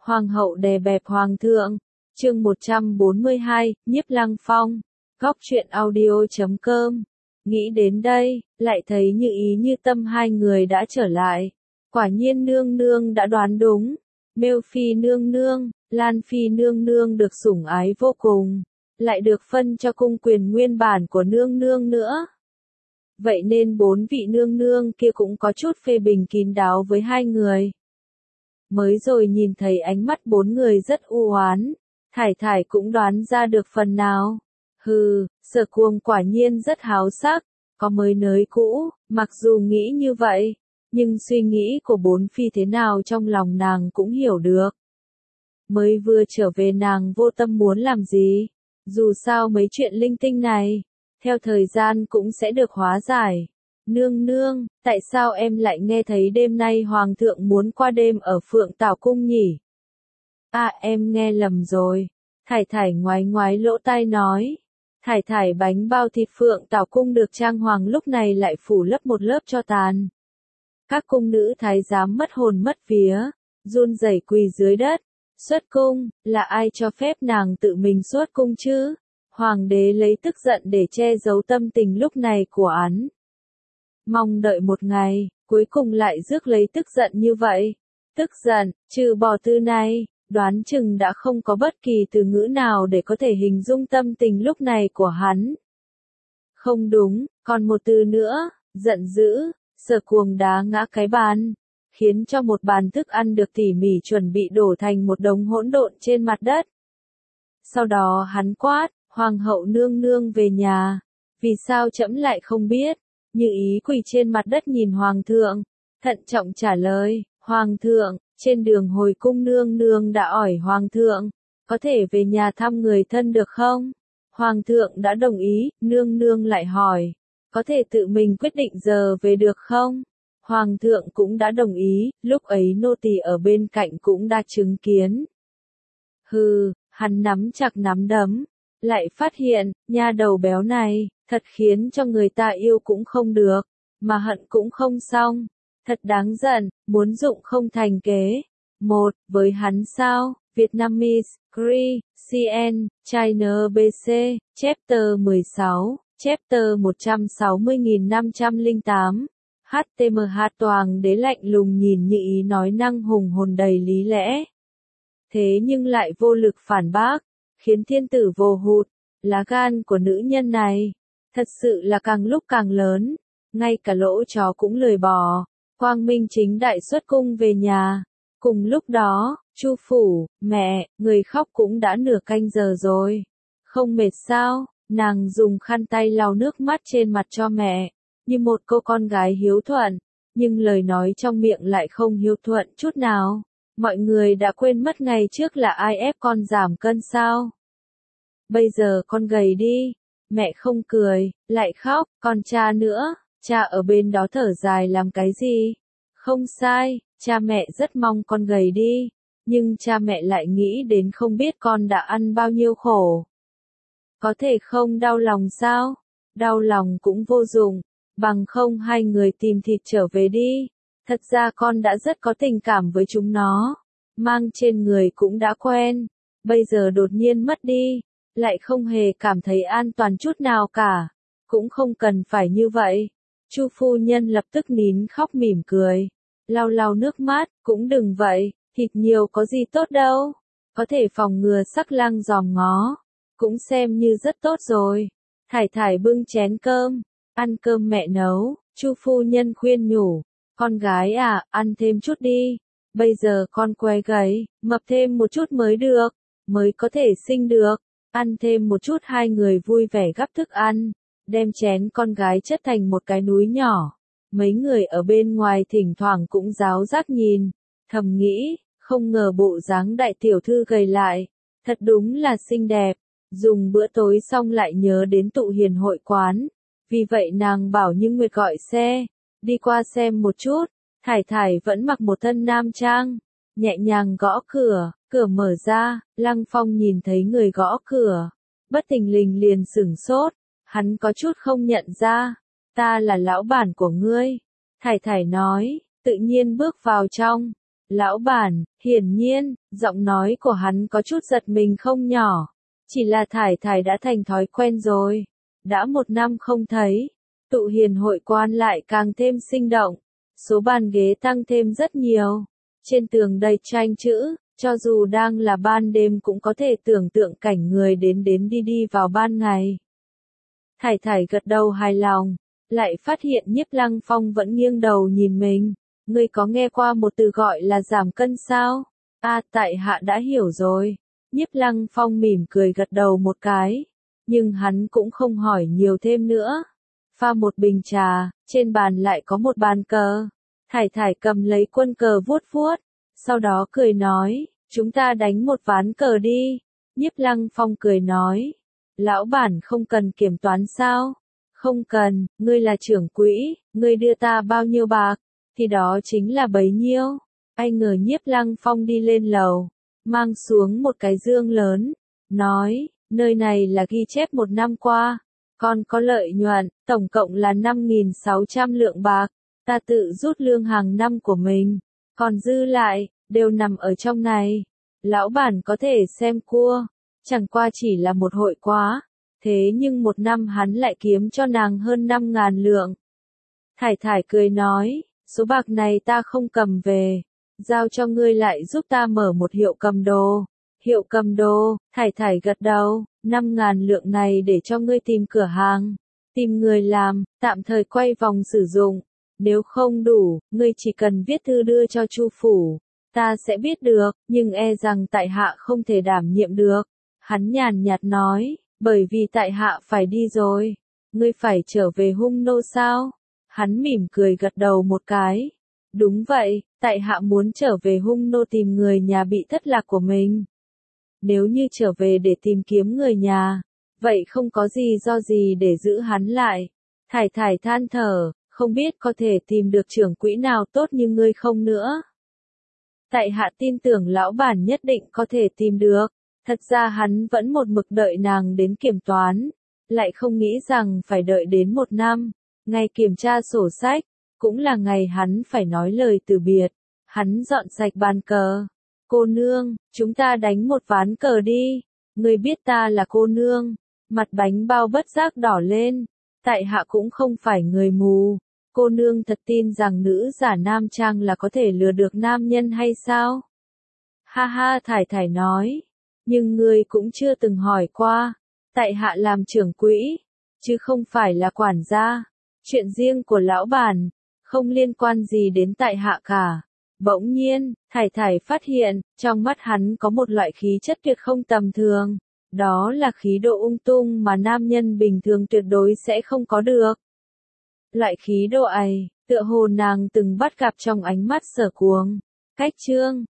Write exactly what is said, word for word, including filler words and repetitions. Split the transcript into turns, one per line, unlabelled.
Hoàng hậu đè bẹp hoàng thượng. Chương một trăm bốn mươi hai, Nhiếp Lăng Phong. Góc truyện audio chấm com. Nghĩ đến đây, lại thấy như ý như tâm hai người đã trở lại. Quả nhiên nương nương đã đoán đúng. Mêu phi nương nương, Lan phi nương nương được sủng ái vô cùng, lại được phân cho cung quyền nguyên bản của nương nương nữa. Vậy nên bốn vị nương nương kia cũng có chút phê bình kín đáo với hai người. Mới rồi nhìn thấy ánh mắt bốn người rất u oán, Thải Thải cũng đoán ra được phần nào. Hừ, Sở Cuồng quả nhiên rất háo sắc, có mới nới cũ, mặc dù nghĩ như vậy, nhưng suy nghĩ của bốn phi thế nào trong lòng nàng cũng hiểu được. Mới vừa trở về nàng vô tâm muốn làm gì, dù sao mấy chuyện linh tinh này, theo thời gian cũng sẽ được hóa giải. Nương nương, tại sao em lại nghe thấy đêm nay hoàng thượng muốn qua đêm ở Phượng Tảo Cung nhỉ? À em nghe lầm rồi. Thải Thải ngoái ngoái lỗ tai nói. Thải Thải bánh bao thịt Phượng Tảo Cung được trang hoàng lúc này lại phủ lấp một lớp tro tàn. Các cung nữ thái giám mất hồn mất vía, run rẩy quỳ dưới đất. Xuất cung, là ai cho phép nàng tự mình xuất cung chứ? Hoàng đế lấy tức giận để che giấu tâm tình lúc này của hắn. Mong đợi một ngày, cuối cùng lại rước lấy tức giận như vậy. Tức giận, trừ bỏ từ này, đoán chừng đã không có bất kỳ từ ngữ nào để có thể hình dung tâm tình lúc này của hắn. Không đúng, còn một từ nữa, giận dữ. Sở Cuồng đá ngã cái bàn, khiến cho một bàn thức ăn được tỉ mỉ chuẩn bị đổ thành một đống hỗn độn trên mặt đất. Sau đó hắn quát, hoàng hậu nương nương về nhà, vì sao trẫm lại không biết? Như ý quỳ trên mặt đất nhìn hoàng thượng, thận trọng trả lời, hoàng thượng, trên đường hồi cung nương nương đã hỏi hoàng thượng, có thể về nhà thăm người thân được không? Hoàng thượng đã đồng ý, nương nương lại hỏi, có thể tự mình quyết định giờ về được không? Hoàng thượng cũng đã đồng ý, lúc ấy nô tỳ ở bên cạnh cũng đã chứng kiến. Hừ, hắn nắm chặt nắm đấm, lại phát hiện, nha đầu béo này, thật khiến cho người ta yêu cũng không được, mà hận cũng không xong. Thật đáng giận, muốn dụng không thành kế. Một, với hắn sao? Vietnamese, Cree, xê en, China bê xê, Chapter mười sáu, Chapter một trăm sáu mươi nghìn năm trăm lẻ tám. hát tê em hát Toàn đế lạnh lùng nhìn Như ý nói năng hùng hồn đầy lý lẽ. Thế nhưng lại vô lực phản bác, khiến thiên tử vô hụt. Lá gan của nữ nhân này, thật sự là càng lúc càng lớn, ngay cả lỗ chó cũng lười bỏ, quang minh chính đại xuất cung về nhà. Cùng lúc đó, Chu phủ, mẹ, người khóc cũng đã nửa canh giờ rồi. Không mệt sao? Nàng dùng khăn tay lau nước mắt trên mặt cho mẹ, như một cô con gái hiếu thuận, nhưng lời nói trong miệng lại không hiếu thuận chút nào. Mọi người đã quên mất ngày trước là ai ép con giảm cân sao? Bây giờ con gầy đi. Mẹ không cười, lại khóc, còn cha nữa, cha ở bên đó thở dài làm cái gì? Không sai, cha mẹ rất mong con gầy đi, nhưng cha mẹ lại nghĩ đến không biết con đã ăn bao nhiêu khổ. Có thể không đau lòng sao? Đau lòng cũng vô dụng, bằng không hai người tìm thịt trở về đi. Thật ra con đã rất có tình cảm với chúng nó, mang trên người cũng đã quen, bây giờ đột nhiên mất đi, lại không hề cảm thấy an toàn chút nào cả, cũng không cần phải như vậy. Chu phu nhân lập tức nín khóc mỉm cười, lau lau nước mắt, cũng đừng vậy, thịt nhiều có gì tốt đâu, có thể phòng ngừa sắc lang giòm ngó, cũng xem như rất tốt rồi. Thải Thải bưng chén cơm, ăn cơm mẹ nấu, Chu phu nhân khuyên nhủ, con gái à, ăn thêm chút đi, bây giờ con que gầy, mập thêm một chút mới được, mới có thể sinh được. Ăn thêm một chút. Hai người vui vẻ gắp thức ăn, đem chén con gái chất thành một cái núi nhỏ. Mấy người ở bên ngoài thỉnh thoảng cũng ráo rác nhìn, thầm nghĩ, không ngờ bộ dáng đại tiểu thư gầy lại, thật đúng là xinh đẹp. Dùng bữa tối xong lại nhớ đến tụ hiền hội quán, vì vậy nàng bảo Như Nguyệt gọi xe, đi qua xem một chút. Thải Thải vẫn mặc một thân nam trang, nhẹ nhàng gõ cửa. Cửa mở ra, Lăng Phong nhìn thấy người gõ cửa, bất thình lình liền sửng sốt, hắn có chút không nhận ra, ta là lão bản của ngươi. Thải Thải nói, tự nhiên bước vào trong, Lão bản, hiển nhiên, giọng nói của hắn có chút giật mình không nhỏ. Chỉ là Thải Thải đã thành thói quen rồi. Đã một năm không thấy, tụ hiền hội quan lại càng thêm sinh động. Số bàn ghế tăng thêm rất nhiều. Trên tường đầy tranh chữ, cho dù đang là ban đêm cũng có thể tưởng tượng cảnh người đến đến đi đi vào ban ngày. Thải Thải gật đầu hài lòng, lại phát hiện Nhiếp Lăng Phong vẫn nghiêng đầu nhìn mình. Ngươi có nghe qua một từ gọi là giảm cân sao? À, tại hạ đã hiểu rồi. Nhiếp Lăng Phong mỉm cười gật đầu một cái, nhưng hắn cũng không hỏi nhiều thêm nữa. Pha một bình trà, trên bàn lại có một bàn cờ. Thải Thải cầm lấy quân cờ vuốt vuốt, sau đó cười nói, chúng ta đánh một ván cờ đi. Nhiếp Lăng Phong cười nói, lão bản không cần kiểm toán sao? Không cần, ngươi là trưởng quỹ, ngươi đưa ta bao nhiêu bạc, thì đó chính là bấy nhiêu. Ai ngờ Nhiếp Lăng Phong đi lên lầu, mang xuống một cái dương lớn, nói, nơi này là ghi chép một năm qua, còn có lợi nhuận, tổng cộng là năm nghìn sáu trăm lượng bạc, ta tự rút lương hàng năm của mình, còn dư lại, đều nằm ở trong này. Lão bản có thể xem cua, chẳng qua chỉ là một hội quá, thế nhưng một năm hắn lại kiếm cho nàng hơn năm ngàn lượng. Thải Thải cười nói, số bạc này ta không cầm về, giao cho ngươi lại giúp ta mở một hiệu cầm đồ. Hiệu cầm đồ, Thải Thải gật đầu, năm ngàn lượng này để cho ngươi tìm cửa hàng, tìm người làm, tạm thời quay vòng sử dụng. Nếu không đủ, ngươi chỉ cần viết thư đưa cho Chu phủ, ta sẽ biết được, nhưng e rằng tại hạ không thể đảm nhiệm được. Hắn nhàn nhạt nói, bởi vì tại hạ phải đi rồi. Ngươi phải trở về Hung Nô sao? Hắn mỉm cười gật đầu một cái. Đúng vậy, tại hạ muốn trở về Hung Nô tìm người nhà bị thất lạc của mình. Nếu như trở về để tìm kiếm người nhà, vậy không có gì do gì để giữ hắn lại. Thải Thải than thở, không biết có thể tìm được trưởng quỹ nào tốt như ngươi không nữa. Tại hạ tin tưởng lão bản nhất định có thể tìm được. Thật ra hắn vẫn một mực đợi nàng đến kiểm toán, lại không nghĩ rằng phải đợi đến một năm. Ngày kiểm tra sổ sách, cũng là ngày hắn phải nói lời từ biệt. Hắn dọn sạch bàn cờ. Cô nương, chúng ta đánh một ván cờ đi. Ngươi biết ta là cô nương. Mặt bánh bao bất giác đỏ lên. Tại hạ cũng không phải người mù. Cô nương thật tin rằng nữ giả nam trang là có thể lừa được nam nhân hay sao? Ha ha, Thải Thải nói. Nhưng ngươi cũng chưa từng hỏi qua. Tại hạ làm trưởng quỹ, chứ không phải là quản gia. Chuyện riêng của lão bản, không liên quan gì đến tại hạ cả. Bỗng nhiên, Thải Thải phát hiện, trong mắt hắn có một loại khí chất tuyệt không tầm thường. Đó là khí độ ung tung mà nam nhân bình thường tuyệt đối sẽ không có được. Loại khí độ ấy, tựa hồ nàng từng bắt gặp trong ánh mắt Sở Cuồng. Cách chương